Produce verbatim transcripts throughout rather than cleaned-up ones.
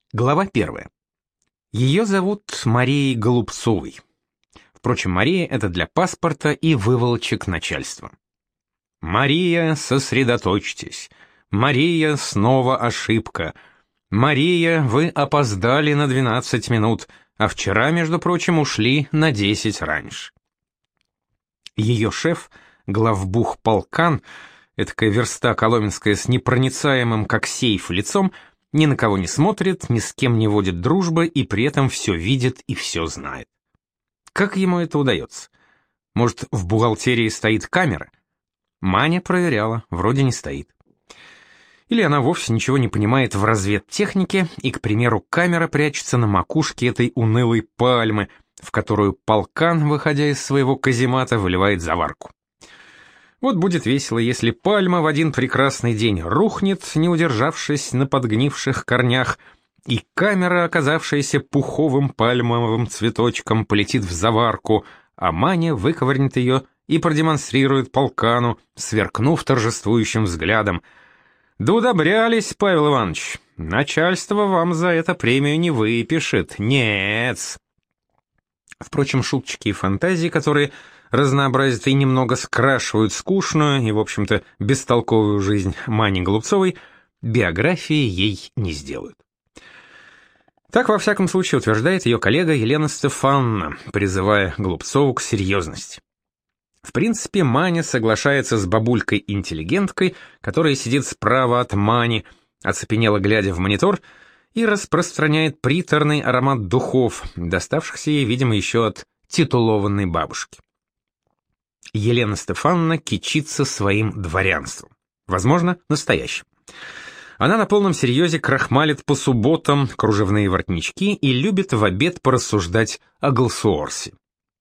Глава первая. Ее зовут Марией Голубцовой. Впрочем, Мария — это для паспорта и выволочек начальства. Мария, сосредоточьтесь. Мария, снова ошибка. Мария, вы опоздали на двенадцать минут, а вчера, между прочим, ушли на десять раньше. Ее шеф, главбух Полкан, этакая верста коломенская с непроницаемым, как сейф, лицом, ни на кого не смотрит, ни с кем не водит дружбы и при этом все видит и все знает. Как ему это удается? Может, в бухгалтерии стоит камера? Маня проверяла, вроде не стоит. Или она вовсе ничего не понимает в разведтехнике, и, к примеру, камера прячется на макушке этой унылой пальмы, в которую Полкан, выходя из своего каземата, выливает заварку. Вот будет весело, если пальма в один прекрасный день рухнет, не удержавшись на подгнивших корнях, и камера, оказавшаяся пуховым пальмовым цветочком, полетит в заварку, а Маня выковырнет ее и продемонстрирует Полкану, сверкнув торжествующим взглядом. «Да удобрялись, Павел Иванович, начальство вам за это премию не выпишет, нет». Впрочем, шуточки и фантазии, которые разнообразят и немного скрашивают скучную и, в общем-то, бестолковую жизнь Мани Голубцовой, биографии ей не сделают. Так, во всяком случае, утверждает ее коллега Елена Стефановна, призывая Голубцову к серьезности. В принципе, Маня соглашается с бабулькой-интеллигенткой, которая сидит справа от Мани, оцепенело глядя в монитор, и распространяет приторный аромат духов, доставшихся ей, видимо, еще от титулованной бабушки. Елена Стефановна кичится своим дворянством. Возможно, настоящим. Она на полном серьезе крахмалит по субботам кружевные воротнички и любит в обед порассуждать о Голсуорсе.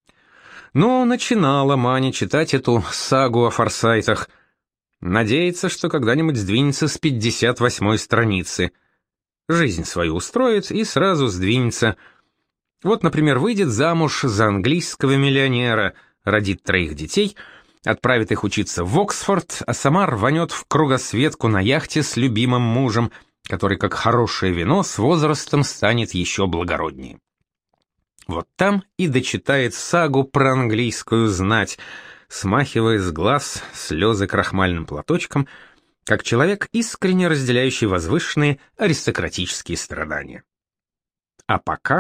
Но начинала Маня читать эту сагу о форсайтах. Надеется, что когда-нибудь сдвинется с пятьдесят восьмой страницы. Жизнь свою устроит и сразу сдвинется. Вот, например, выйдет замуж за английского миллионера, родит троих детей, отправит их учиться в Оксфорд, а сама рванет в кругосветку на яхте с любимым мужем, который, как хорошее вино, с возрастом станет еще благороднее. Вот там и дочитает сагу про английскую знать, смахивая с глаз слезы крахмальным платочком, как человек, искренне разделяющий возвышенные аристократические страдания. А пока...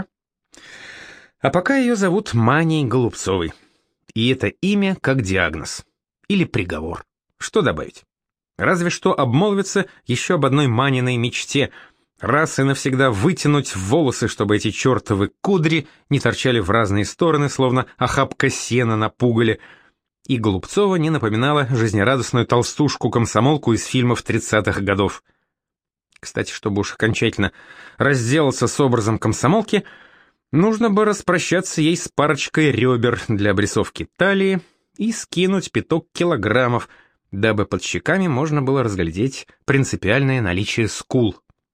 А пока ее зовут Маней Голубцовой. И это имя как диагноз. Или приговор. Что добавить? Разве что обмолвиться еще об одной Маниной мечте. Раз и навсегда вытянуть волосы, чтобы эти чертовы кудри не торчали в разные стороны, словно охапка сена на пугале. И Голубцова не напоминала жизнерадостную толстушку-комсомолку из фильмов тридцатых годов. Кстати, чтобы уж окончательно разделаться с образом комсомолки, нужно бы распрощаться ей с парочкой ребер для обрисовки талии и скинуть пяток килограммов, дабы под щеками можно было разглядеть принципиальное наличие скул.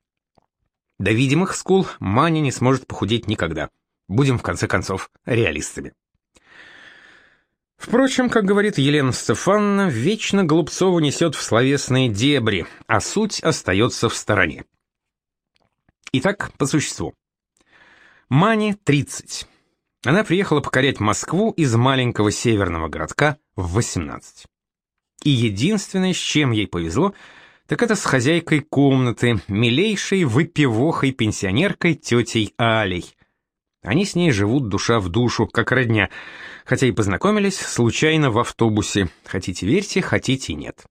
До видимых скул Маня не сможет похудеть никогда. Будем, в конце концов, реалистами. Впрочем, как говорит Елена Стефановна, вечно Голубцову несет в словесные дебри, а суть остается в стороне. Итак, по существу. Мане тридцать. Она приехала покорять Москву из маленького северного городка в восемнадцать. И единственное, с чем ей повезло, так это с хозяйкой комнаты, милейшей выпивохой-пенсионеркой тетей Алей. Они с ней живут душа в душу, как родня, хотя и познакомились случайно в автобусе, хотите верьте, хотите нет.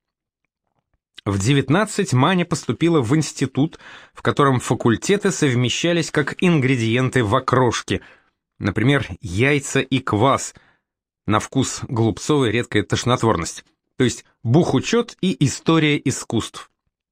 В девятнадцать Маня поступила в институт, в котором факультеты совмещались как ингредиенты в окрошке, например, яйца и квас, на вкус Голубцовой редкая тошнотворность, то есть бухучет и история искусств.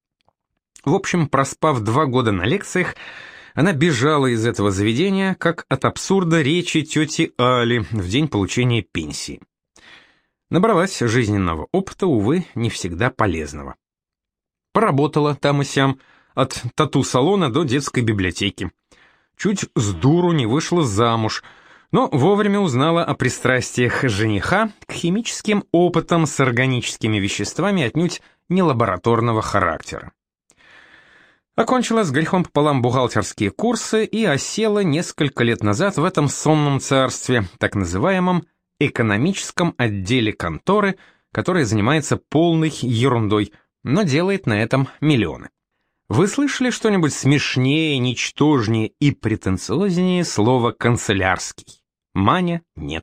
В общем, проспав два года на лекциях, она бежала из этого заведения, как от абсурда речи тети Али в день получения пенсии. Набралась жизненного опыта, увы, не всегда полезного. Поработала там и сям, от тату-салона до детской библиотеки. Чуть с дуру не вышла замуж, но вовремя узнала о пристрастиях жениха к химическим опытам с органическими веществами отнюдь не лабораторного характера. Окончила с грехом пополам бухгалтерские курсы и осела несколько лет назад в этом сонном царстве, так называемом экономическом отделе конторы, который занимается полной ерундой, но делает на этом миллионы. Вы слышали что-нибудь смешнее, ничтожнее и претенциознее слова «канцелярский»? Маня нет.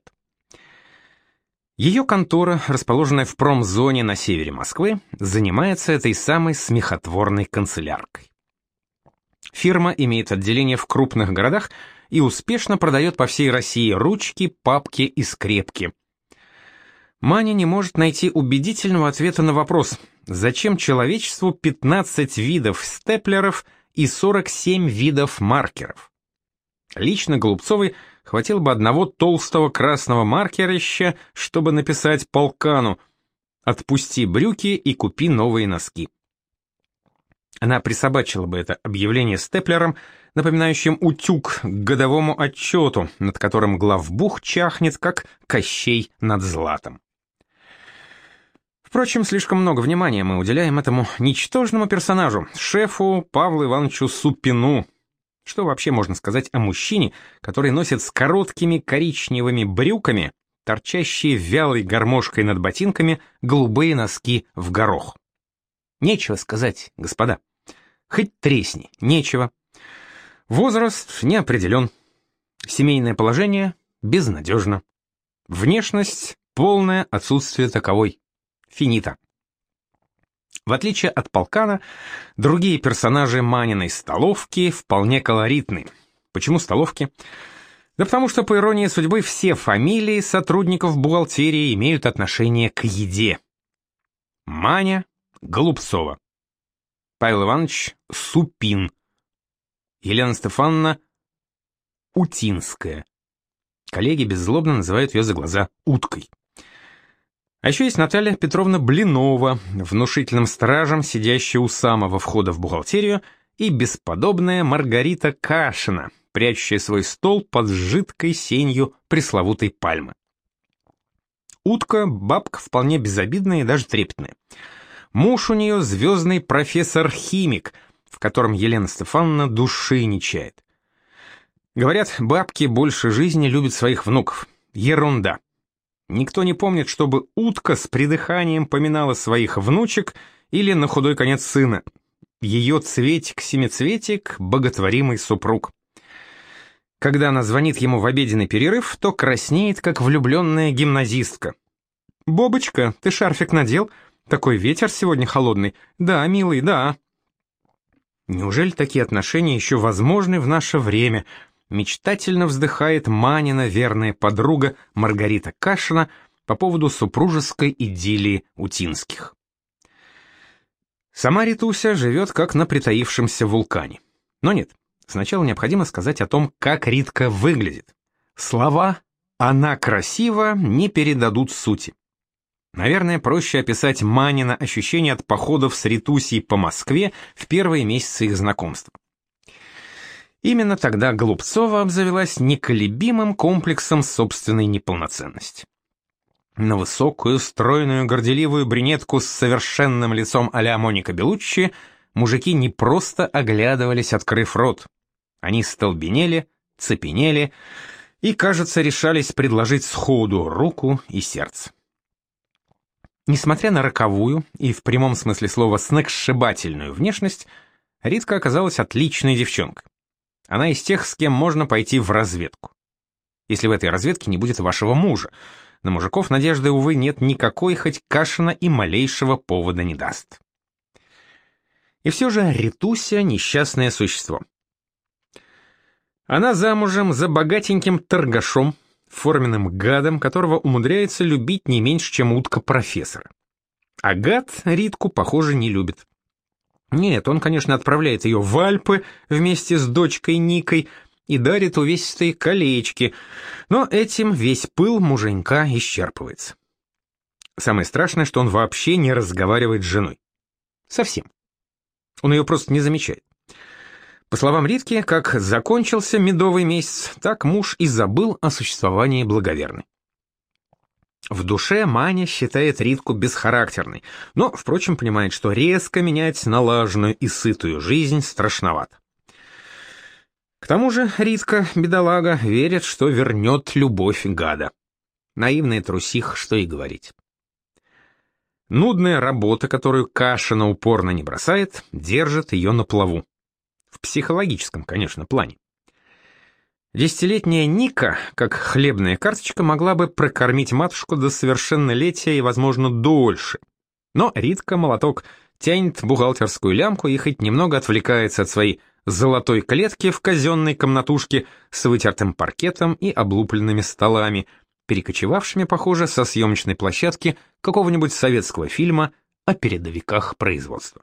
Ее контора, расположенная в промзоне на севере Москвы, занимается этой самой смехотворной канцеляркой. Фирма имеет отделение в крупных городах и успешно продает по всей России ручки, папки и скрепки. Маня не может найти убедительного ответа на вопрос, зачем человечеству пятнадцать видов степлеров и сорок семь видов маркеров. Лично Голубцовой хватило бы одного толстого красного маркерища, чтобы написать полкану «Отпусти брюки и купи новые носки». Она присобачила бы это объявление степлером, напоминающим утюг к годовому отчету, над которым главбух чахнет, как Кощей над златом. Впрочем, слишком много внимания мы уделяем этому ничтожному персонажу, шефу Павлу Ивановичу Супину. Что вообще можно сказать о мужчине, который носит с короткими коричневыми брюками, торчащие вялой гармошкой над ботинками, голубые носки в горох? Нечего сказать, господа. Хоть тресни, нечего. Возраст не определен. Семейное положение безнадежно. Внешность — полное отсутствие таковой. Финита. В отличие от полкана, другие персонажи Маниной столовки вполне колоритны. Почему столовки? Да потому что, по иронии судьбы, все фамилии сотрудников бухгалтерии имеют отношение к еде. Маня Голубцова. Павел Иванович Супин. Елена Стефановна Утинская. Коллеги беззлобно называют ее за глаза уткой. А еще есть Наталья Петровна Блинова, внушительным стражем, сидящая у самого входа в бухгалтерию, и бесподобная Маргарита Кашина, прячущая свой стол под жидкой сенью пресловутой пальмы. Утка — бабка вполне безобидная и даже трепетная. Муж у нее звездный профессор-химик, в котором Елена Стефановна души не чает. Говорят, бабки больше жизни любят своих внуков. Ерунда. Никто не помнит, чтобы утка с придыханием поминала своих внучек или, на худой конец, сына. Ее цветик-семицветик — боготворимый супруг. Когда она звонит ему в обеденный перерыв, то краснеет, как влюбленная гимназистка. «Бобочка, ты шарфик надел? Такой ветер сегодня холодный. Да, милый, да». Неужели такие отношения еще возможны в наше время? Мечтательно вздыхает Манина верная подруга Маргарита Кашина по поводу супружеской идиллии Утинских. Сама Ритуся живет как на притаившемся вулкане. Но нет, сначала необходимо сказать о том, как Ритка выглядит. Слова «она красива» не передадут сути. Наверное, проще описать Манина ощущение от походов с Ритусей по Москве в первые месяцы их знакомства. Именно тогда Голубцова обзавелась неколебимым комплексом собственной неполноценности. На высокую, стройную, горделивую брюнетку с совершенным лицом а-ля Моника Белуччи мужики не просто оглядывались, открыв рот. Они столбенели, цепенели и, кажется, решались предложить сходу руку и сердце. Несмотря на роковую и в прямом смысле слова сногсшибательную внешность, Ритка оказалась отличной девчонкой. Она из тех, с кем можно пойти в разведку. Если в этой разведке не будет вашего мужа. На мужиков надежды, увы, нет никакой, хоть Кашина и малейшего повода не даст. И все же Ритуся — несчастное существо. Она замужем за богатеньким торгашом, форменным гадом, которого умудряется любить не меньше, чем утка профессора. А гад Ритку, похоже, не любит. Нет, он, конечно, отправляет ее в Альпы вместе с дочкой Никой и дарит увесистые колечки, но этим весь пыл муженька исчерпывается. Самое страшное, что он вообще не разговаривает с женой. Совсем. Он ее просто не замечает. По словам Ритки, как закончился медовый месяц, так муж и забыл о существовании благоверной. В душе Маня считает Ритку бесхарактерной, но, впрочем, понимает, что резко менять налаженную и сытую жизнь страшновато. К тому же Ритка, бедолага, верит, что вернет любовь гада. Наивный трусих, что и говорить. Нудная работа, которую Кашина упорно не бросает, держит ее на плаву. В психологическом, конечно, плане. Десятилетняя Ника, как хлебная карточка, могла бы прокормить матушку до совершеннолетия и, возможно, дольше. Но Ритка-молоток тянет бухгалтерскую лямку и хоть немного отвлекается от своей золотой клетки в казенной комнатушке с вытертым паркетом и облупленными столами, перекочевавшими, похоже, со съемочной площадки какого-нибудь советского фильма о передовиках производства.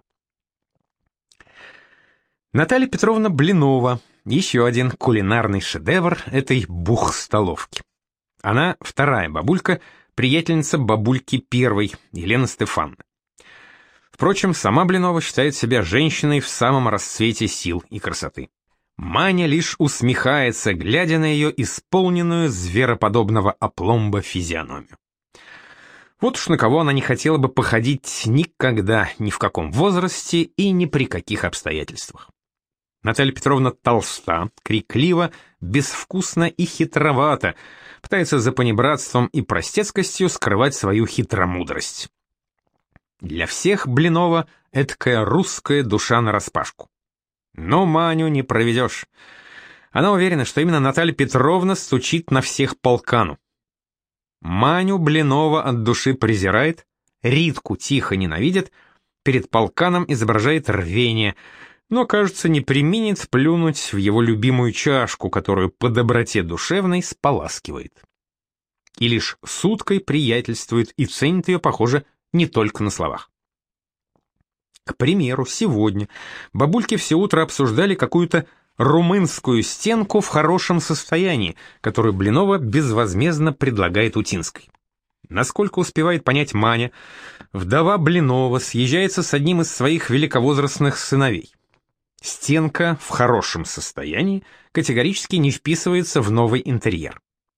Наталья Петровна Блинова — еще один кулинарный шедевр этой бухстоловки. Она вторая бабулька, приятельница бабульки первой, Елены Стефановны. Впрочем, сама Блинова считает себя женщиной в самом расцвете сил и красоты. Маня лишь усмехается, глядя на ее исполненную звероподобного опломба физиономию. Вот уж на кого она не хотела бы походить никогда, ни в каком возрасте и ни при каких обстоятельствах. Наталья Петровна толста, криклива, безвкусно и хитровато, пытается за понебратством и простецкостью скрывать свою хитромудрость. Для всех Блинова эдакая русская душа нараспашку. Но Маню не проведешь. Она уверена, что именно Наталья Петровна стучит на всех полкану. Маню Блинова от души презирает, Ритку тихо ненавидит, перед полканом изображает рвение, но, кажется, не преминет плюнуть в его любимую чашку, которую по доброте душевной споласкивает. И лишь с уткой приятельствует и ценит ее, похоже, не только на словах. К примеру, сегодня бабульки все утро обсуждали какую-то румынскую стенку в хорошем состоянии, которую Блинова безвозмездно предлагает Утинской. Насколько успевает понять Маня, вдова Блинова съезжается с одним из своих великовозрастных сыновей. Стенка в хорошем состоянии категорически не вписывается в новый интерьер.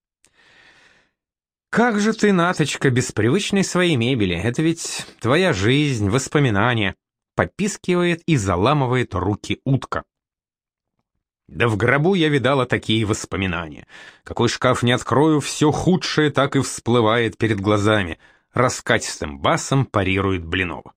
«Как же ты, Наточка, без привычной своей мебели, это ведь твоя жизнь, воспоминания», попискивает и заламывает руки утка. «Да в гробу я видала такие воспоминания. Какой шкаф не открою, все худшее так и всплывает перед глазами», раскатистым басом парирует Блинова.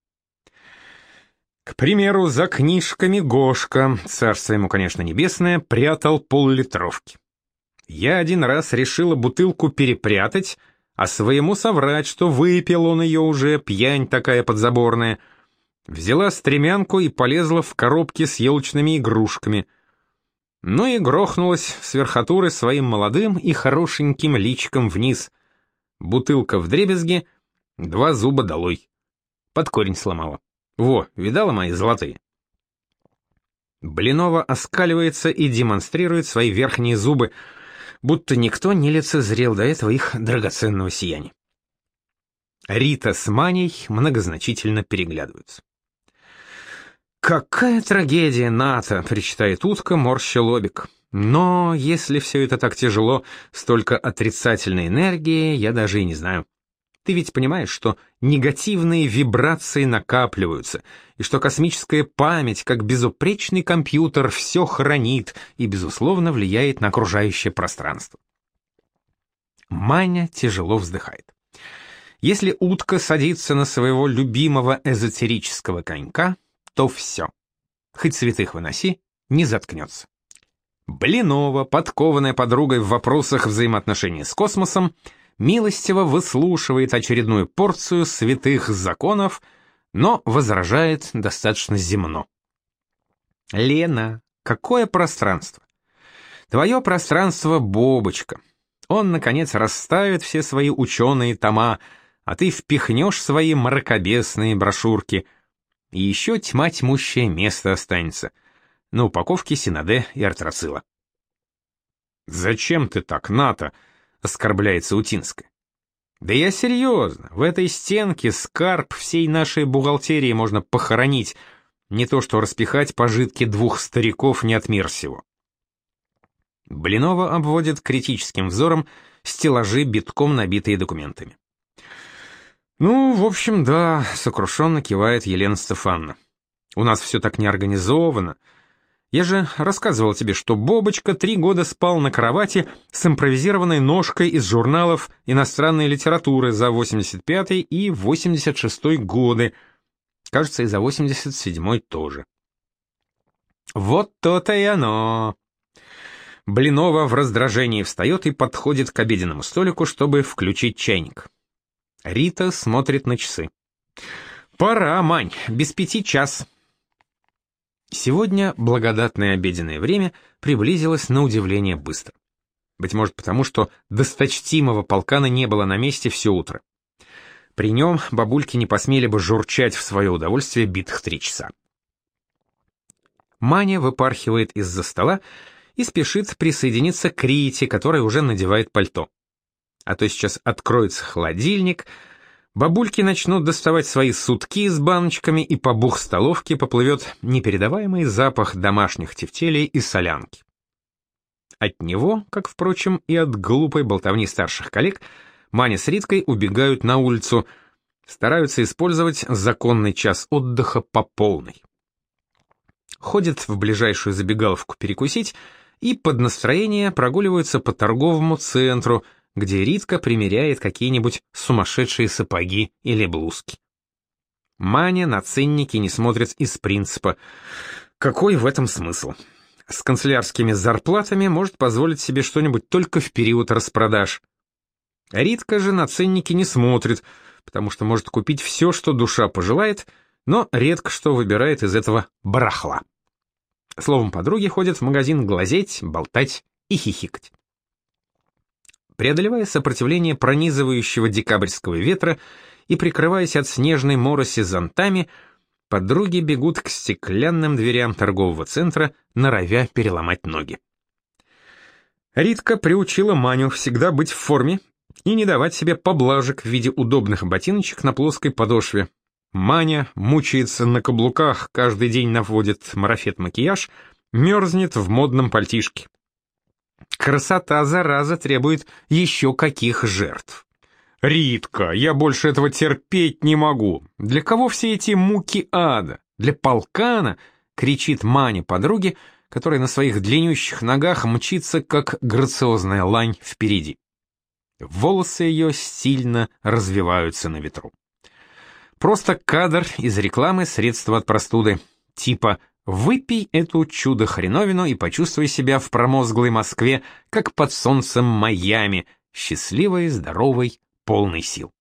К примеру, за книжками Гошка, царство ему, конечно, небесное, прятал поллитровки. Я один раз решила бутылку перепрятать, а своему соврать, что выпил он ее уже, пьянь такая подзаборная. Взяла стремянку и полезла в коробки с елочными игрушками. Ну и грохнулась с верхотуры своим молодым и хорошеньким личиком вниз. Бутылка вдребезги, два зуба долой. Под корень сломала. Во, видала мои золотые? Блинова оскаливается и демонстрирует свои верхние зубы, будто никто не лицезрел до этого их драгоценного сияния. Рита с Маней многозначительно переглядываются. «Какая трагедия, Ната!» — причитает утка, морща лобик. «Но если все это так тяжело, столько отрицательной энергии, я даже и не знаю. Ты ведь понимаешь, что негативные вибрации накапливаются, и что космическая память, как безупречный компьютер, все хранит и, безусловно, влияет на окружающее пространство». Маня тяжело вздыхает. Если утка садится на своего любимого эзотерического конька, то все. Хоть святых выноси, не заткнется. Блинова, подкованная подругой в вопросах взаимоотношений с космосом, милостиво выслушивает очередную порцию святых законов, но возражает достаточно земно. «Лена, какое пространство? Твое пространство — Бобочка. Он, наконец, расставит все свои ученые тома, а ты впихнешь свои мракобесные брошюрки. И еще тьма тьмущее место останется. На упаковке Синаде и Артрацила». «Зачем ты так, Ната?» — оскорбляется Утинская. «Да я серьезно, в этой стенке скарб всей нашей бухгалтерии можно похоронить, не то что распихать пожитки двух стариков не от мира сего». Блинова обводит критическим взором стеллажи, битком набитые документами. Ну, в общем, да, сокрушенно кивает Елена Стефановна. У нас все так не организовано. Я же рассказывал тебе, что Бобочка три года спал на кровати с импровизированной ножкой из журналов иностранной литературы за восемьдесят пятый и восемьдесят шестой годы. Кажется, и за восемьдесят седьмой тоже. Вот то-то и оно. Блинова в раздражении встает и подходит к обеденному столику, чтобы включить чайник. Рита смотрит на часы. «Пора, Мань, без пяти час». Сегодня благодатное обеденное время приблизилось на удивление быстро. Быть может потому, что досточтимого полкана не было на месте все утро. При нем бабульки не посмели бы журчать в свое удовольствие битых три часа. Маня выпархивает из-за стола и спешит присоединиться к Рите, которая уже надевает пальто. А то сейчас откроется холодильник, бабульки начнут доставать свои сутки с баночками, и по бухстоловке поплывет непередаваемый запах домашних тефтелей и солянки. От него, как, впрочем, и от глупой болтовни старших коллег, Маня с Риткой убегают на улицу, стараются использовать законный час отдыха по полной. Ходят в ближайшую забегаловку перекусить и под настроение прогуливаются по торговому центру, где Ритка примеряет какие-нибудь сумасшедшие сапоги или блузки. Маня на ценники не смотрит из принципа. Какой в этом смысл? С канцелярскими зарплатами может позволить себе что-нибудь только в период распродаж. Ритка же на ценники не смотрит, потому что может купить все, что душа пожелает, но редко что выбирает из этого барахла. Словом, подруги ходят в магазин глазеть, болтать и хихикать. Преодолевая сопротивление пронизывающего декабрьского ветра и прикрываясь от снежной мороси зонтами, подруги бегут к стеклянным дверям торгового центра, норовя переломать ноги. Ритка приучила Маню всегда быть в форме и не давать себе поблажек в виде удобных ботиночек на плоской подошве. Маня мучается на каблуках, каждый день наводит марафет-макияж, мерзнет в модном пальтишке. Красота, зараза, требует еще каких жертв. «Ритка, я больше этого терпеть не могу. Для кого все эти муки ада? Для полкана?» — кричит Маня подруге, которая на своих длиннющих ногах мчится, как грациозная лань впереди. Волосы ее стильно развиваются на ветру. Просто кадр из рекламы средства от простуды, типа «Выпей эту чудо-хреновину и почувствуй себя в промозглой Москве, как под солнцем Майами, счастливой, здоровой, полной сил».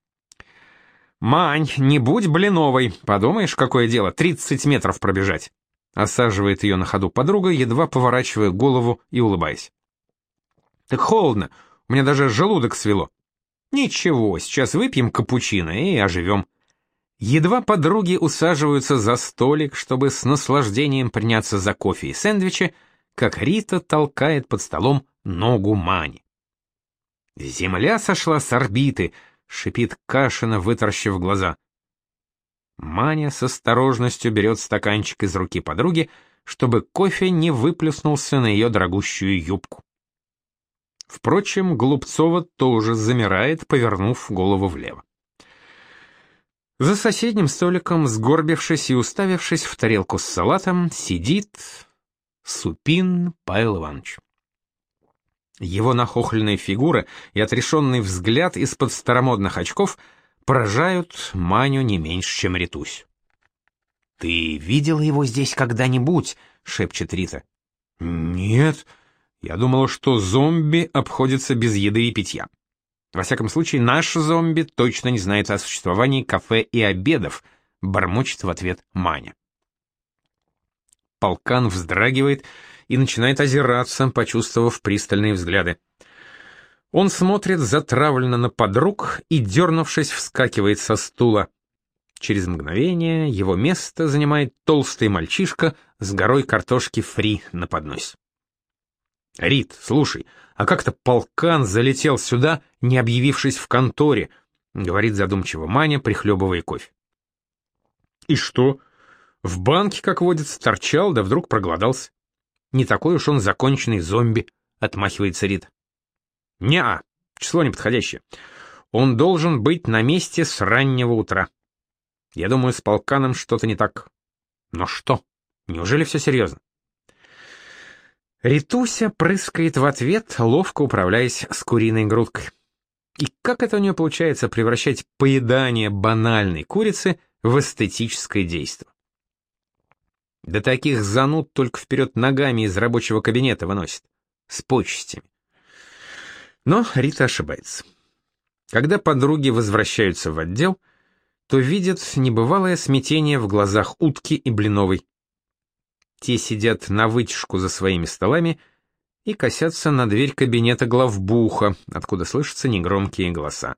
«Мань, не будь блиновой, подумаешь, какое дело, тридцать метров пробежать», осаживает ее на ходу подруга, едва поворачивая голову и улыбаясь. «Так холодно, у меня даже желудок свело». «Ничего, сейчас выпьем капучино и оживем». Едва подруги усаживаются за столик, чтобы с наслаждением приняться за кофе и сэндвичи, как Рита толкает под столом ногу Мани. «Земля сошла с орбиты», — шипит Кашина, вытаращив глаза. Маня с осторожностью берет стаканчик из руки подруги, чтобы кофе не выплеснулся на ее дорогущую юбку. Впрочем, Голубцова тоже замирает, повернув голову влево. За соседним столиком, сгорбившись и уставившись в тарелку с салатом, сидит Супин Павел Иванович. Его нахохленная фигура и отрешенный взгляд из-под старомодных очков поражают Маню не меньше, чем Ритусь. «Ты видела его здесь когда-нибудь?» — шепчет Рита. «Нет, я думала, что зомби обходятся без еды и питья. Во всяком случае, наш зомби точно не знает о существовании кафе и обедов», — бормочет в ответ Маня. Полкан вздрагивает и начинает озираться, почувствовав пристальные взгляды. Он смотрит затравленно на подруг и, дернувшись, вскакивает со стула. Через мгновение его место занимает толстый мальчишка с горой картошки фри на подносе. «Рит, слушай, а как-то полкан залетел сюда, не объявившись в конторе», — говорит задумчиво Маня, прихлебывая кофе. «И что? В банке, как водится, торчал, да вдруг проголодался. Не такой уж он законченный зомби», — отмахивается Рита. «Не-а, число неподходящее. Он должен быть на месте с раннего утра. Я думаю, с полканом что-то не так. Но что? Неужели все серьезно? Ритуся прыскает в ответ, ловко управляясь с куриной грудкой. И как это у нее получается превращать поедание банальной курицы в эстетическое действо? Да таких зануд только вперед ногами из рабочего кабинета выносит. С почестями. Но Рита ошибается. Когда подруги возвращаются в отдел, то видят небывалое смятение в глазах Утки и Блиновой. Те сидят на вытяжку за своими столами и косятся на дверь кабинета главбуха, откуда слышатся негромкие голоса.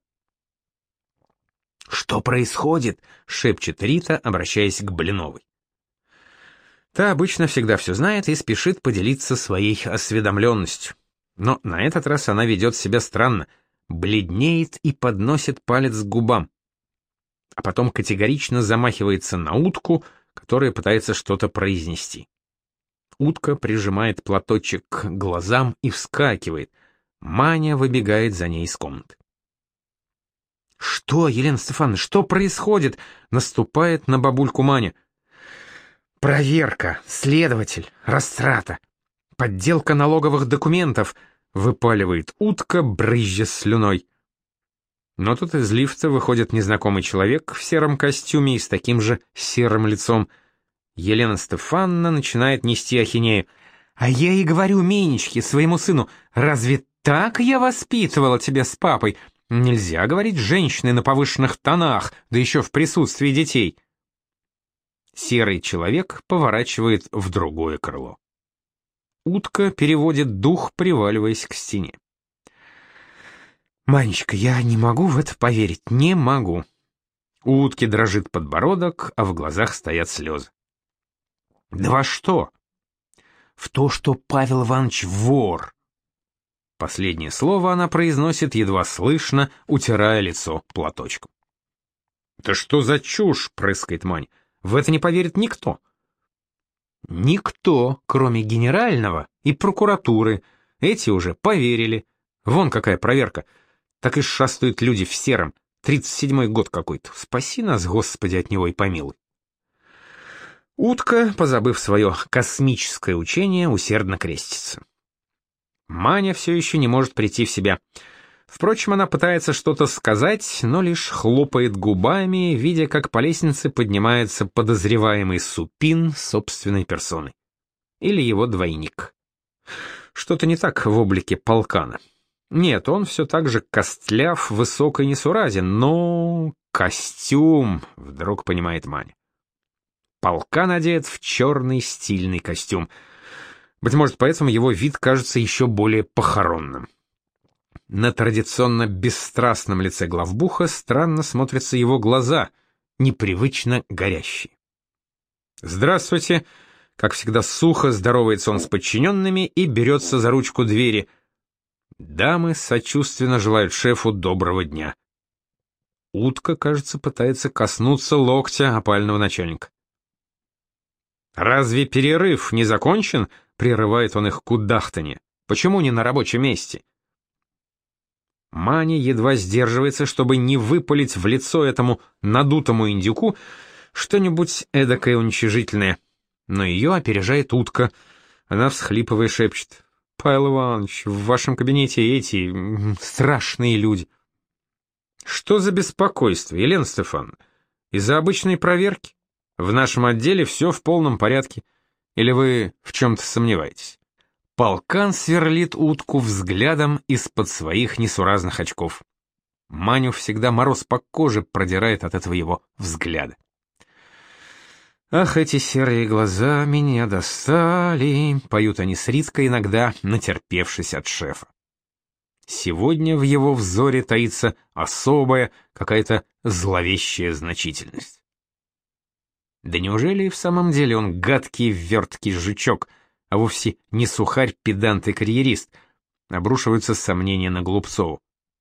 «Что происходит?» — шепчет Рита, обращаясь к Блиновой. Та обычно всегда все знает и спешит поделиться своей осведомленностью. Но на этот раз она ведет себя странно, бледнеет и подносит палец к губам. А потом категорично замахивается на Утку, которая пытается что-то произнести. Утка прижимает платочек к глазам и вскакивает. Маня выбегает за ней из комнаты. «Что, Елена Стефановна, что происходит?» — наступает на бабульку Маня. «Проверка, следователь, растрата, подделка налоговых документов», — выпаливает Утка, брызжа слюной. Но тут из лифта выходит незнакомый человек в сером костюме и с таким же серым лицом. Елена Стефановна начинает нести ахинею. «А я и говорю Минечке, своему сыну, разве так я воспитывала тебя с папой? Нельзя говорить с женщиной на повышенных тонах, да еще в присутствии детей». Серый человек поворачивает в другое крыло. Утка переводит дух, приваливаясь к стене. «Манечка, я не могу в это поверить, не могу». У Утки дрожит подбородок, а в глазах стоят слезы. «Да во что?» «В то, что Павел Иванович вор». Последнее слово она произносит едва слышно, утирая лицо платочком. «Да что за чушь?» — прыскает Мань. «В это не поверит никто». «Никто, кроме генерального и прокуратуры. Эти уже поверили. Вон какая проверка. Так и шастают люди в сером. Тридцать седьмой год какой-то. Спаси нас, Господи, от него и помилуй». Утка, позабыв свое космическое учение, усердно крестится. Маня все еще не может прийти в себя. Впрочем, она пытается что-то сказать, но лишь хлопает губами, видя, как по лестнице поднимается подозреваемый Супин собственной персоной. Или его двойник. Что-то не так в облике полкана. Нет, он все так же костляв, высок и несуразен, но костюм, вдруг понимает Маня. Полкан одет в черный стильный костюм. Быть может, поэтому его вид кажется еще более похоронным. На традиционно бесстрастном лице главбуха странно смотрятся его глаза, непривычно горящие. «Здравствуйте!» Как всегда сухо здоровается он с подчиненными и берется за ручку двери. Дамы сочувственно желают шефу доброго дня. Утка, кажется, пытается коснуться локтя опального начальника. «Разве перерыв не закончен?» — прерывает он их кудахтанье. «Почему не на рабочем месте?» Маня едва сдерживается, чтобы не выпалить в лицо этому надутому индюку что-нибудь эдакое уничижительное. Но ее опережает Утка. Она, всхлипывая, шепчет: «Павел Иванович, в вашем кабинете эти м, страшные люди». «Что за беспокойство, Елена Стефановна? Из-за обычной проверки? В нашем отделе все в полном порядке. Или вы в чем-то сомневаетесь?» Полкан сверлит Утку взглядом из-под своих несуразных очков. Маню всегда мороз по коже продирает от этого его взгляда. «Ах, эти серые глаза меня достали», — поют они с Риткой иногда, натерпевшись от шефа. Сегодня в его взоре таится особая, какая-то зловещая значительность. Да неужели и в самом деле он гадкий верткий жучок, а вовсе не сухарь, педант и карьерист? Обрушиваются сомнения на Голубцову.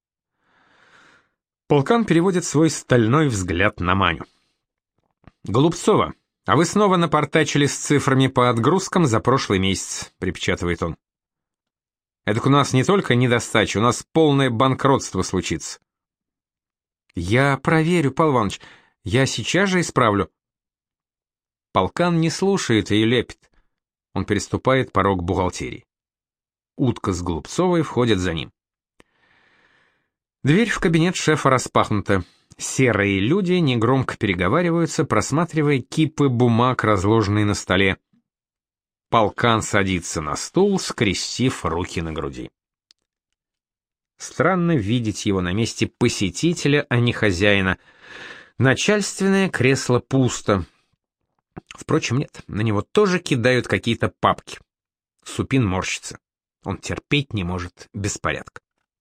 Полкан переводит свой стальной взгляд на Маню. «Голубцова, а вы снова напортачили с цифрами по отгрузкам за прошлый месяц», — припечатывает он. «Эдак у нас не только недостача, у нас полное банкротство случится». Я проверю, Павел Иванович, я сейчас же исправлю. Полкан не слушает и лепит. Он переступает порог бухгалтерии. Утка с Голубцовой входят за ним. Дверь в кабинет шефа распахнута. Серые люди негромко переговариваются, просматривая кипы бумаг, разложенные на столе. Полкан садится на стул, скрестив руки на груди. Странно видеть его на месте посетителя, а не хозяина. Начальственное кресло пусто. Впрочем, нет, на него тоже кидают какие-то папки. Супин морщится. Он терпеть не может беспорядка.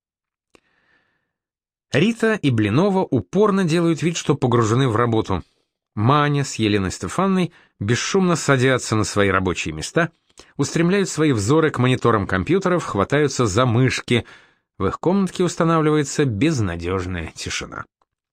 Рита и Блинова упорно делают вид, что погружены в работу. Маня с Еленой Стефановной бесшумно садятся на свои рабочие места, устремляют свои взоры к мониторам компьютеров, хватаются за мышки. В их комнатке устанавливается безнадежная тишина.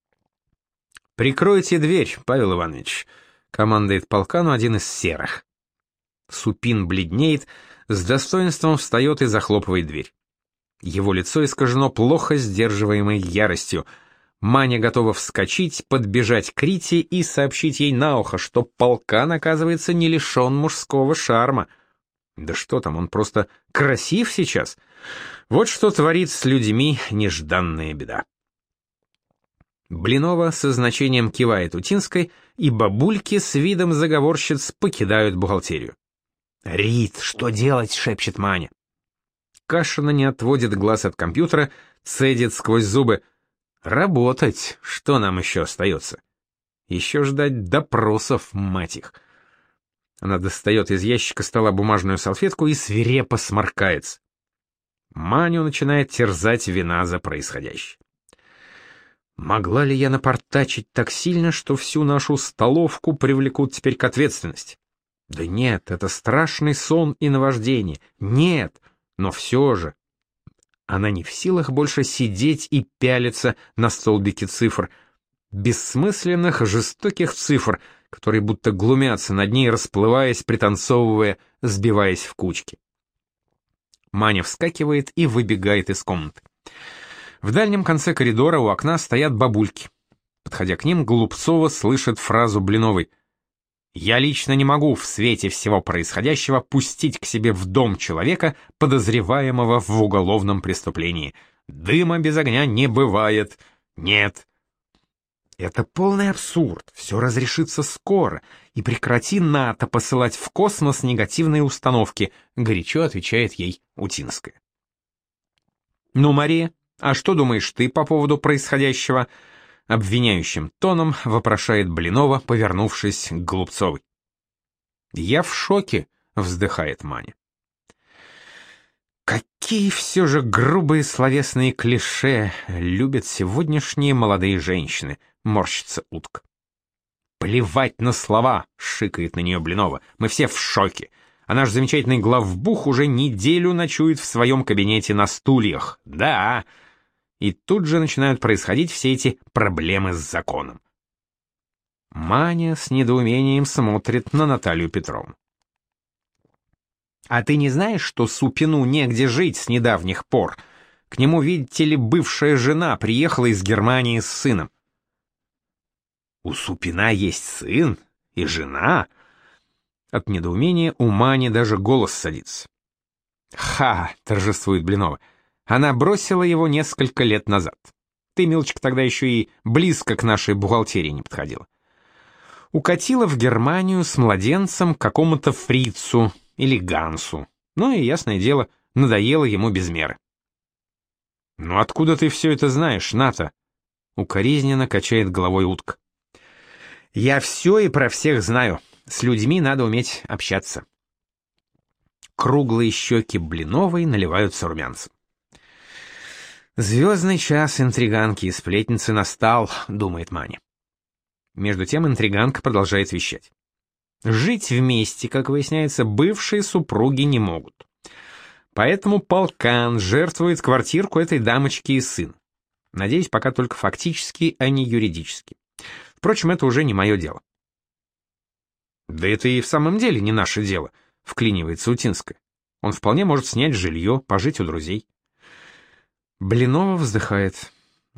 «Прикройте дверь, Павел Иванович», — командует полкану один из серых. Супин бледнеет, с достоинством встает и захлопывает дверь. Его лицо искажено плохо сдерживаемой яростью. Маня готова вскочить, подбежать к Рите и сообщить ей на ухо, что полкан, оказывается, не лишен мужского шарма. Да что там, он просто красив сейчас. Вот что творит с людьми нежданная беда. Блинова со значением кивает Утинской, и бабульки с видом заговорщиц покидают бухгалтерию. «Рит, что делать?» — шепчет Маня. Кашина не отводит глаз от компьютера, цедит сквозь зубы. «Работать, что нам еще остается? Еще ждать допросов, мать их». Она достает из ящика стола бумажную салфетку и свирепо сморкается. Маню начинает терзать вина за происходящее. Могла ли я напортачить так сильно, что всю нашу столовку привлекут теперь к ответственности? Да нет, это страшный сон и наваждение. Нет, но все же. Она не в силах больше сидеть и пялиться на столбики цифр, бессмысленных, жестоких цифр, которые будто глумятся над ней, расплываясь, пританцовывая, сбиваясь в кучки. Маня вскакивает и выбегает из комнаты. В дальнем конце коридора у окна стоят бабульки. Подходя к ним, Голубцова слышит фразу Блиновой: «Я лично не могу в свете всего происходящего пустить к себе в дом человека, подозреваемого в уголовном преступлении. Дыма без огня не бывает. Нет». Это полный абсурд, все разрешится скоро, и прекрати НАТО посылать в космос негативные установки, горячо отвечает ей Утинская. Ну, Мария, а что думаешь ты по поводу происходящего? Обвиняющим тоном вопрошает Блинова, повернувшись к Голубцовой. Я в шоке, вздыхает Маня. Какие все же грубые словесные клише любят сегодняшние молодые женщины, морщится утка. Плевать на слова, шикает на нее Блинова. Мы все в шоке. А наш замечательный главбух уже неделю ночует в своем кабинете на стульях. Да. И тут же начинают происходить все эти проблемы с законом. Маня с недоумением смотрит на Наталью Петровну. А ты не знаешь, что Супину негде жить с недавних пор? К нему, видите ли, бывшая жена приехала из Германии с сыном. У Супина есть сын и жена? От недоумения у Мани даже голос садится. Ха, торжествует Блинова. Она бросила его несколько лет назад. Ты, милочка, тогда еще и близко к нашей бухгалтерии не подходила. Укатила в Германию с младенцем к какому-то фрицу или Гансу. Ну и, ясное дело, надоело ему без меры. «Ну откуда ты все это знаешь, Ната?» Укоризненно качает головой утка. «Я все и про всех знаю. С людьми надо уметь общаться». Круглые щеки Блиновой наливаются румянцем. «Звездный час интриганки и сплетницы настал», — думает Маня. Между тем интриганка продолжает вещать. Жить вместе, как выясняется, бывшие супруги не могут. Поэтому полкан жертвует квартирку этой дамочки и сына. Надеюсь, пока только фактически, а не юридически. Впрочем, это уже не мое дело. «Да это и в самом деле не наше дело», — вклинивается Утинская. «Он вполне может снять жилье, пожить у друзей». Блинова вздыхает.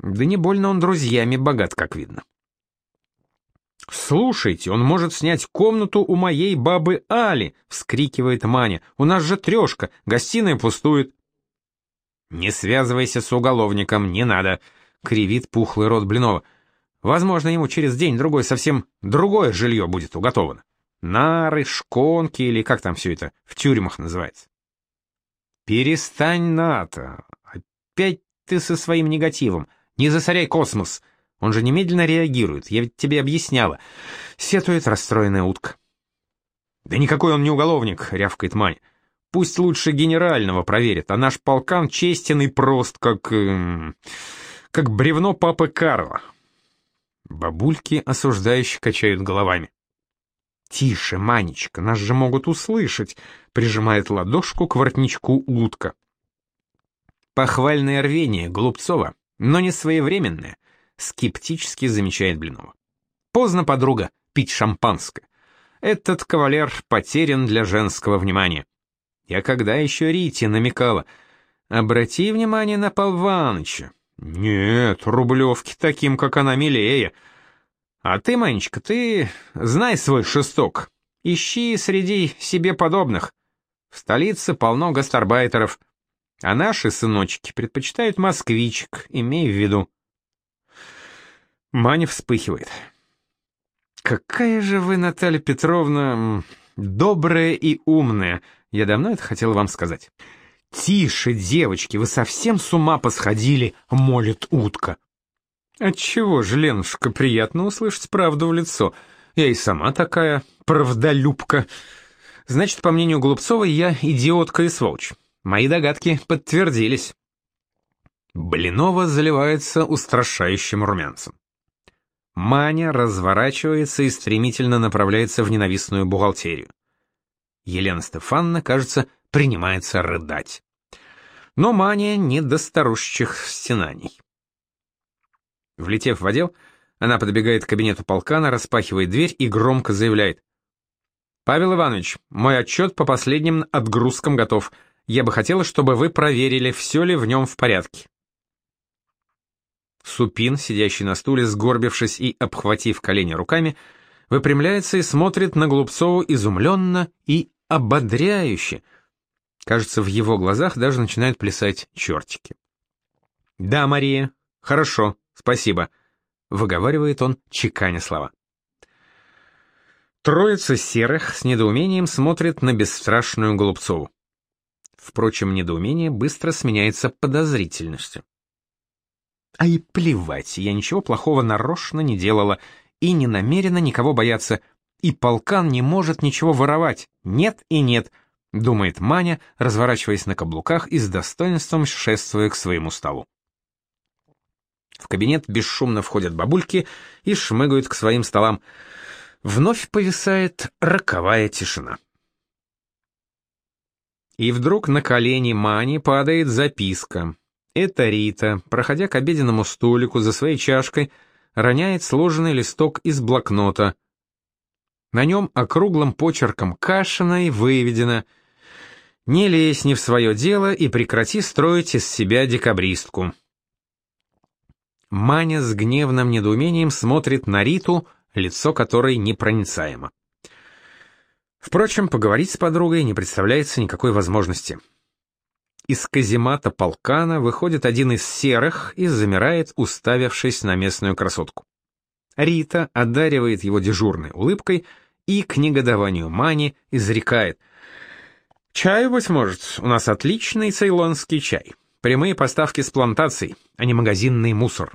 Да не больно он друзьями богат, как видно. «Слушайте, он может снять комнату у моей бабы Али!» — вскрикивает Маня. «У нас же трешка, гостиная пустует». «Не связывайся с уголовником, не надо!» — кривит пухлый рот Блинова. «Возможно, ему через день-другой совсем другое жилье будет уготовано. Нары, шконки или как там все это в тюрьмах называется». «Перестань, Ната! Опять ты со своим негативом! Не засоряй космос! Он же немедленно реагирует, я ведь тебе объясняла», — сетует расстроенная утка. «Да никакой он не уголовник», — рявкает Маня. «Пусть лучше генерального проверят, а наш полкан честен и прост, как... Эм, как бревно папы Карла». Бабульки осуждающе качают головами. «Тише, Манечка, нас же могут услышать», — прижимает ладошку к воротничку утка. «Похвальное рвение Голубцова, но не своевременное», — скептически замечает Блинова. «Поздно, подруга, пить шампанское. Этот кавалер потерян для женского внимания. Я когда еще Рите намекала? Обрати внимание на Павла Ивановича. Нет, Рублевки таким, как она, милее. А ты, Манечка, ты знай свой шесток. Ищи среди себе подобных. В столице полно гастарбайтеров, а наши сыночки предпочитают москвичек, имей в виду». Маня вспыхивает. «Какая же вы, Наталья Петровна, добрая и умная. Я давно это хотела вам сказать». «Тише, девочки, вы совсем с ума посходили», — молит утка. «Отчего же, Ленушка, приятно услышать правду в лицо. Я и сама такая правдолюбка. Значит, по мнению Голубцова, я идиотка и сволочь. Мои догадки подтвердились». Блинова заливается устрашающим румянцем. Маня разворачивается и стремительно направляется в ненавистную бухгалтерию. Елена Стефановна, кажется, принимается рыдать. Но Маня не до старушечьих стенаний. Влетев в отдел, она подбегает к кабинету полкана, распахивает дверь и громко заявляет: «Павел Иванович, мой отчет по последним отгрузкам готов. Я бы хотела, чтобы вы проверили, все ли в нем в порядке». Супин, сидящий на стуле, сгорбившись и обхватив колени руками, выпрямляется и смотрит на Голубцову изумленно и ободряюще. Кажется, в его глазах даже начинают плясать чертики. «Да, Мария, хорошо, спасибо», — выговаривает он, чеканя слова. Троица серых с недоумением смотрит на бесстрашную Голубцову. Впрочем, недоумение быстро сменяется подозрительностью. «А и плевать, я ничего плохого нарочно не делала и не намерена никого бояться, и полкан не может ничего воровать, нет и нет», — думает Маня, разворачиваясь на каблуках и с достоинством шествуя к своему столу. В кабинет бесшумно входят бабульки и шмыгают к своим столам. Вновь повисает роковая тишина. И вдруг на колени Мани падает записка. Это Рита, проходя к обеденному столику за своей чашкой, роняет сложенный листок из блокнота. На нем округлым почерком Кашиной выведено: «Не лезь не в свое дело и прекрати строить из себя декабристку». Маня с гневным недоумением смотрит на Риту, лицо которой непроницаемо. Впрочем, поговорить с подругой не представляется никакой возможности. Из каземата полкана выходит один из серых и замирает, уставившись на местную красотку. Рита одаривает его дежурной улыбкой и, к негодованию Мани, изрекает: «Чаю, быть может, у нас отличный цейлонский чай. Прямые поставки с плантаций, а не магазинный мусор».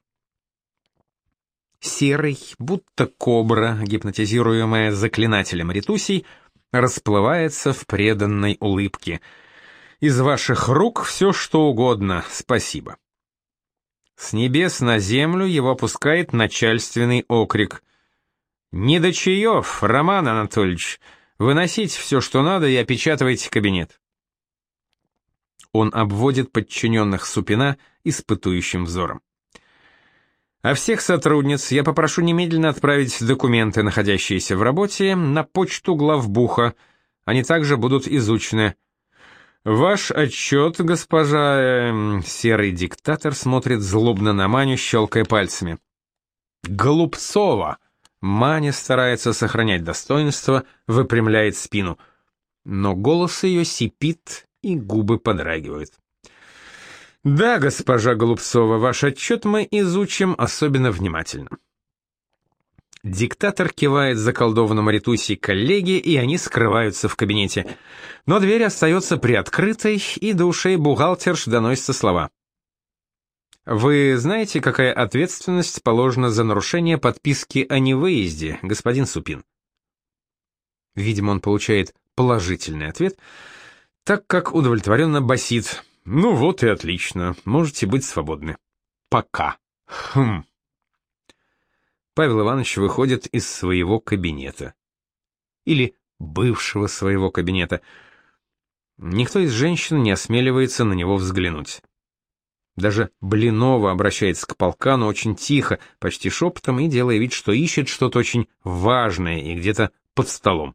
Серый, будто кобра, гипнотизируемая заклинателем Ритусей, расплывается в преданной улыбке. «Из ваших рук все что угодно, спасибо». С небес на землю его опускает начальственный окрик: «Не до чаев, Роман Анатольевич, выносите все, что надо, и опечатывайте кабинет». Он обводит подчиненных Супина испытующим взором. «А всех сотрудниц я попрошу немедленно отправить документы, находящиеся в работе, на почту главбуха. Они также будут изучены. «Ваш отчет, госпожа...» э, Серый диктатор смотрит злобно на Маню, щелкая пальцами. «Голубцова!» Маня старается сохранять достоинство, выпрямляет спину. Но голос ее сипит, и губы подрагивают. «Да, госпожа Голубцова, ваш отчет мы изучим особенно внимательно». Диктатор кивает заколдованному Ритусей коллеге, и они скрываются в кабинете. Но дверь остается приоткрытой, и до ушей бухгалтерш доносятся слова. «Вы знаете, какая ответственность положена за нарушение подписки о невыезде, господин Супин?» Видимо, он получает положительный ответ, так как удовлетворенно басит. «Ну вот и отлично, можете быть свободны. Пока». Хм. Павел Иванович выходит из своего кабинета. Или бывшего своего кабинета. Никто из женщин не осмеливается на него взглянуть. Даже Блинова обращается к полкану очень тихо, почти шепотом, и делая вид, что ищет что-то очень важное и где-то под столом.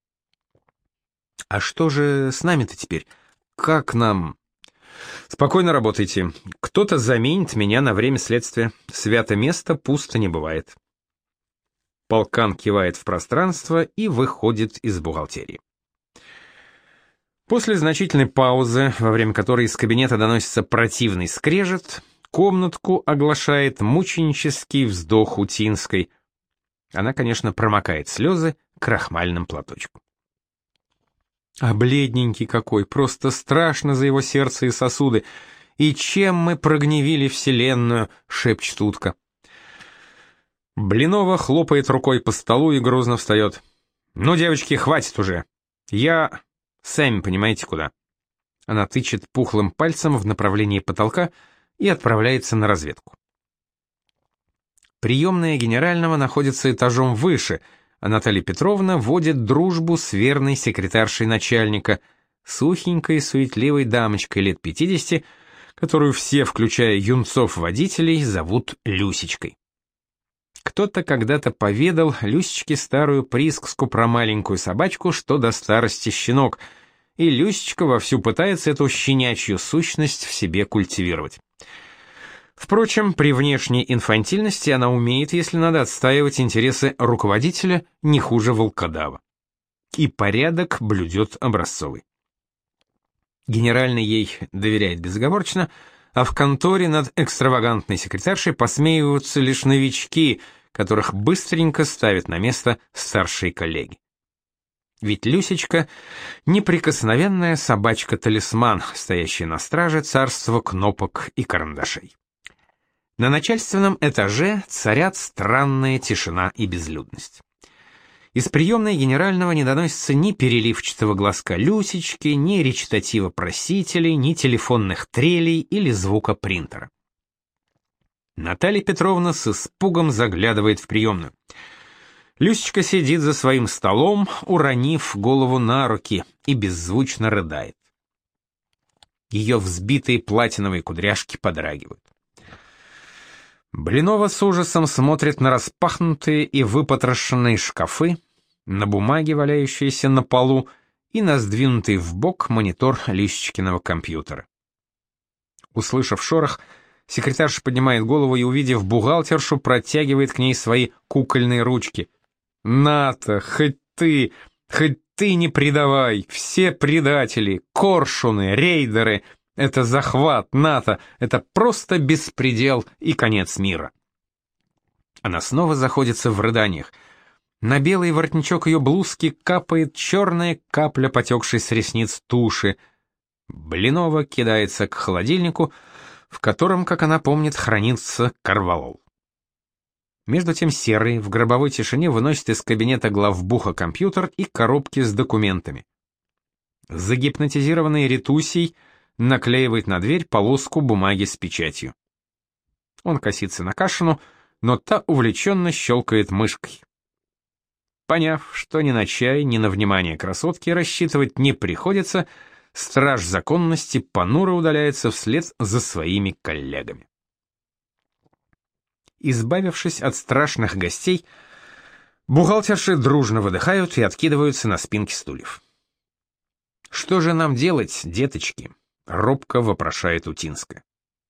«А что же с нами-то теперь? Как нам...» «Спокойно работайте. Кто-то заменит меня на время следствия. Свято место пусто не бывает». Полкан кивает в пространство и выходит из бухгалтерии. После значительной паузы, во время которой из кабинета доносится противный скрежет, комнатку оглашает мученический вздох Утинской. Она, конечно, промокает слезы крахмальным платочком. «А бледненький какой, просто страшно за его сердце и сосуды. И чем мы прогневили вселенную?» — шепчет утка. Блинова хлопает рукой по столу и грозно встает. «Ну, девочки, хватит уже. Я... сами понимаете куда». Она тычет пухлым пальцем в направлении потолка и отправляется на разведку. Приемная генерального находится этажом выше, а Наталья Петровна водит дружбу с верной секретаршей начальника, сухенькой, суетливой дамочкой лет пятидесяти, которую все, включая юнцов-водителей, зовут Люсечкой. Кто-то когда-то поведал Люсечке старую присказку про маленькую собачку, что до старости щенок, и Люсечка вовсю пытается эту щенячью сущность в себе культивировать. Впрочем, при внешней инфантильности она умеет, если надо, отстаивать интересы руководителя не хуже волкодава. И порядок блюдет образцовый. Генеральный ей доверяет безоговорочно, а в конторе над экстравагантной секретаршей посмеиваются лишь новички, которых быстренько ставят на место старшие коллеги. Ведь Люсечка — неприкосновенная собачка-талисман, стоящая на страже царства кнопок и карандашей. На начальственном этаже царят странная тишина и безлюдность. Из приемной генерального не доносится ни переливчатого глазка Люсечки, ни речитатива просителей, ни телефонных трелей или звука принтера. Наталья Петровна с испугом заглядывает в приемную. Люсечка сидит за своим столом, уронив голову на руки, и беззвучно рыдает. Ее взбитые платиновые кудряшки подрагивают. Блинова с ужасом смотрит на распахнутые и выпотрошенные шкафы, на бумаги, валяющиеся на полу, и на сдвинутый вбок монитор Люсечкиного компьютера. Услышав шорох, секретарша поднимает голову и, увидев бухгалтершу, протягивает к ней свои кукольные ручки. «Ната, хоть ты, хоть ты не предавай, все предатели, коршуны, рейдеры — это захват, Ната, это просто беспредел и конец мира». Она снова заходится в рыданиях. На белый воротничок ее блузки капает черная капля потекшей с ресниц туши. Блинова кидается к холодильнику, в котором, как она помнит, хранится корвалол. Между тем Серый в гробовой тишине выносит из кабинета главбуха компьютер и коробки с документами. Загипнотизированный Ритусей наклеивает на дверь полоску бумаги с печатью. Он косится на Кашину, но та увлеченно щелкает мышкой. Поняв, что ни на чай, ни на внимание красотки рассчитывать не приходится, страж законности понуро удаляется вслед за своими коллегами. Избавившись от страшных гостей, бухгалтерши дружно выдыхают и откидываются на спинки стульев. «Что же нам делать, деточки?» — робко вопрошает Утинская.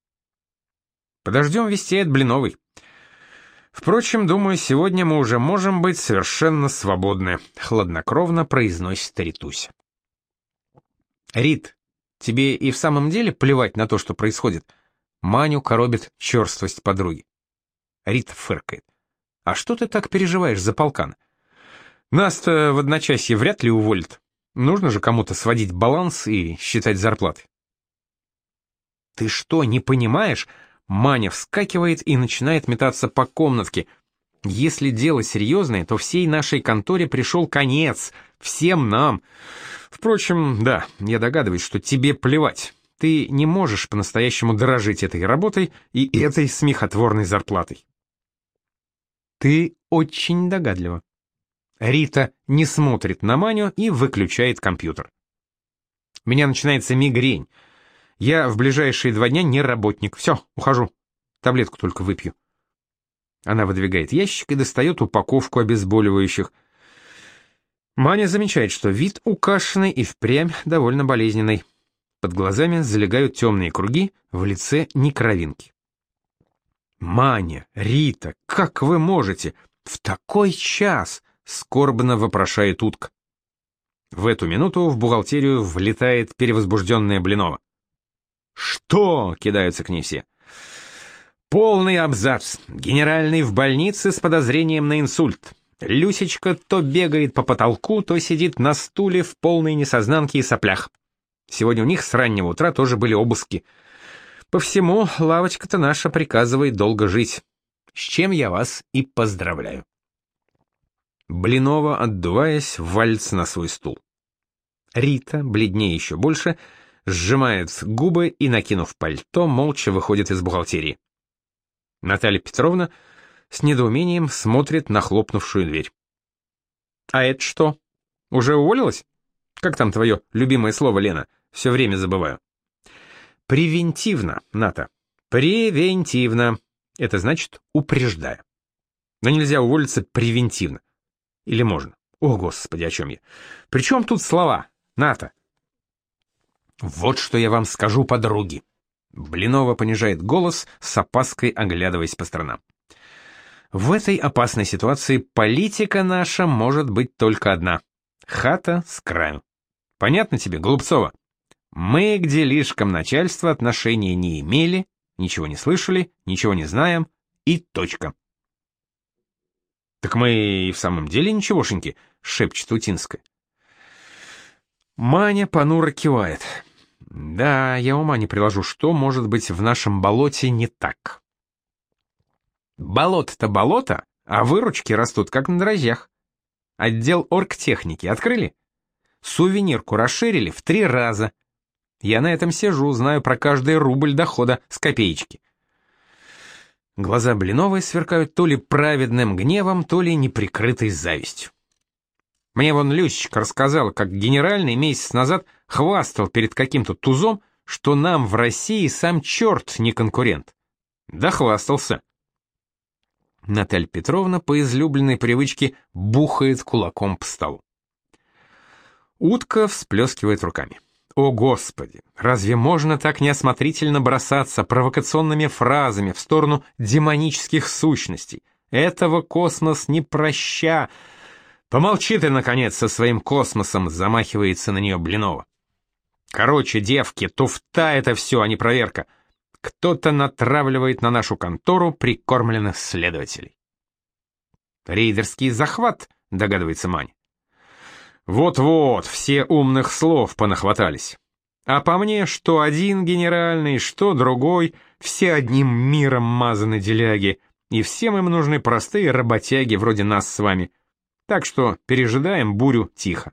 «Подождем вестей от Блиновой. Впрочем, думаю, сегодня мы уже можем быть совершенно свободны», — хладнокровно произносит Ритуся. «Рит, тебе и в самом деле плевать на то, что происходит?» Маню коробит черствость подруги. Рита фыркает. «А что ты так переживаешь за полкан? Нас-то в одночасье вряд ли уволят. Нужно же кому-то сводить баланс и считать зарплаты». «Ты что, не понимаешь?» Маня вскакивает и начинает метаться по комнатке. «Если дело серьезное, то всей нашей конторе пришел конец. Всем нам. Впрочем, да, я догадываюсь, что тебе плевать. Ты не можешь по-настоящему дорожить этой работой и этой смехотворной зарплатой». «Ты очень догадлива». Рита не смотрит на Маню и выключает компьютер. «У меня начинается мигрень. Я в ближайшие два дня не работник. Все, ухожу. Таблетку только выпью». Она выдвигает ящик и достает упаковку обезболивающих. Маня замечает, что вид у Кашиной и впрямь довольно болезненный. Под глазами залегают темные круги, в лице ни кровинки. «Маня, Рита, как вы можете? В такой час!» — скорбно вопрошает утка. В эту минуту в бухгалтерию влетает перевозбужденная Блинова. «Что?» — кидаются к ней все. «Полный абзац. Генеральный в больнице с подозрением на инсульт. Люсечка то бегает по потолку, то сидит на стуле в полной несознанке и соплях. Сегодня у них с раннего утра тоже были обыски. По всему, лавочка-то наша приказывает долго жить. С чем я вас и поздравляю». Блинова, отдуваясь, валится на свой стул. Рита, бледнее еще больше, сжимает губы и, накинув пальто, молча выходит из бухгалтерии. Наталья Петровна с недоумением смотрит на хлопнувшую дверь. «А это что? Уже уволилась? Как там твое любимое слово, Лена? Все время забываю». «Превентивно, Ната. Превентивно. Это значит упреждая. Но нельзя уволиться превентивно. Или можно? О, Господи, о чем я? При чем тут слова, Ната?» «Вот что я вам скажу, подруги». Блинова понижает голос, с опаской оглядываясь по сторонам. «В этой опасной ситуации политика наша может быть только одна. Хата с краю. Понятно тебе, Голубцова? Мы к делишкам начальства отношения не имели, ничего не слышали, ничего не знаем, и точка». «Так мы и в самом деле ничегошеньки», — шепчет Утинская. Маня понуро кивает. «Да, я ума не приложу, что может быть в нашем болоте не так». «Болото-то болото, а выручки растут как на дрожжах. Отдел оргтехники открыли? Сувенирку расширили в три раза. Я на этом сижу, знаю про каждый рубль дохода с копеечки». Глаза Блиновой сверкают то ли праведным гневом, то ли неприкрытой завистью. «Мне вон Люсечка рассказала, как генеральный месяц назад хвастал перед каким-то тузом, что нам в России сам черт не конкурент. Да хвастался». Наталья Петровна по излюбленной привычке бухает кулаком по столу. Утка всплескивает руками. «О, Господи, разве можно так неосмотрительно бросаться провокационными фразами в сторону демонических сущностей? Этого космос не проща...» «Помолчи ты, наконец, со своим космосом», — замахивается на нее Блинова. «Короче, девки, туфта это все, а не проверка. Кто-то натравливает на нашу контору прикормленных следователей». «Рейдерский захват», — догадывается Маня. «Вот-вот, все умных слов понахватались. А по мне, что один генеральный, что другой, все одним миром мазаны деляги, и всем им нужны простые работяги вроде нас с вами. Так что пережидаем бурю тихо».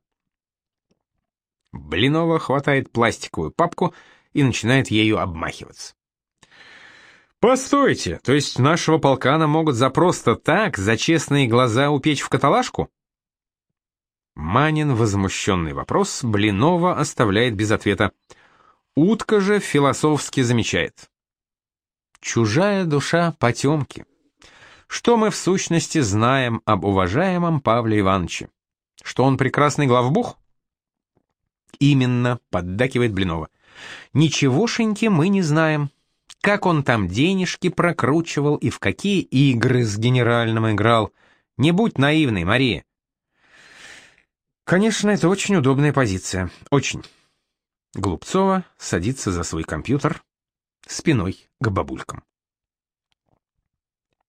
Блинова хватает пластиковую папку и начинает ею обмахиваться. «Постойте, то есть нашего полкана могут за просто так, за честные глаза упечь в каталажку?» Манин возмущенный вопрос Блинова оставляет без ответа. Утка же философски замечает. «Чужая душа потемки. Что мы в сущности знаем об уважаемом Павле Ивановиче? Что он прекрасный главбух? Именно, поддакивает Блинова. Ничегошеньки мы не знаем. Как он там денежки прокручивал и в какие игры с генеральным играл. Не будь наивной, Мария. Конечно, это очень удобная позиция. Очень. Голубцова садится за свой компьютер спиной к бабулькам.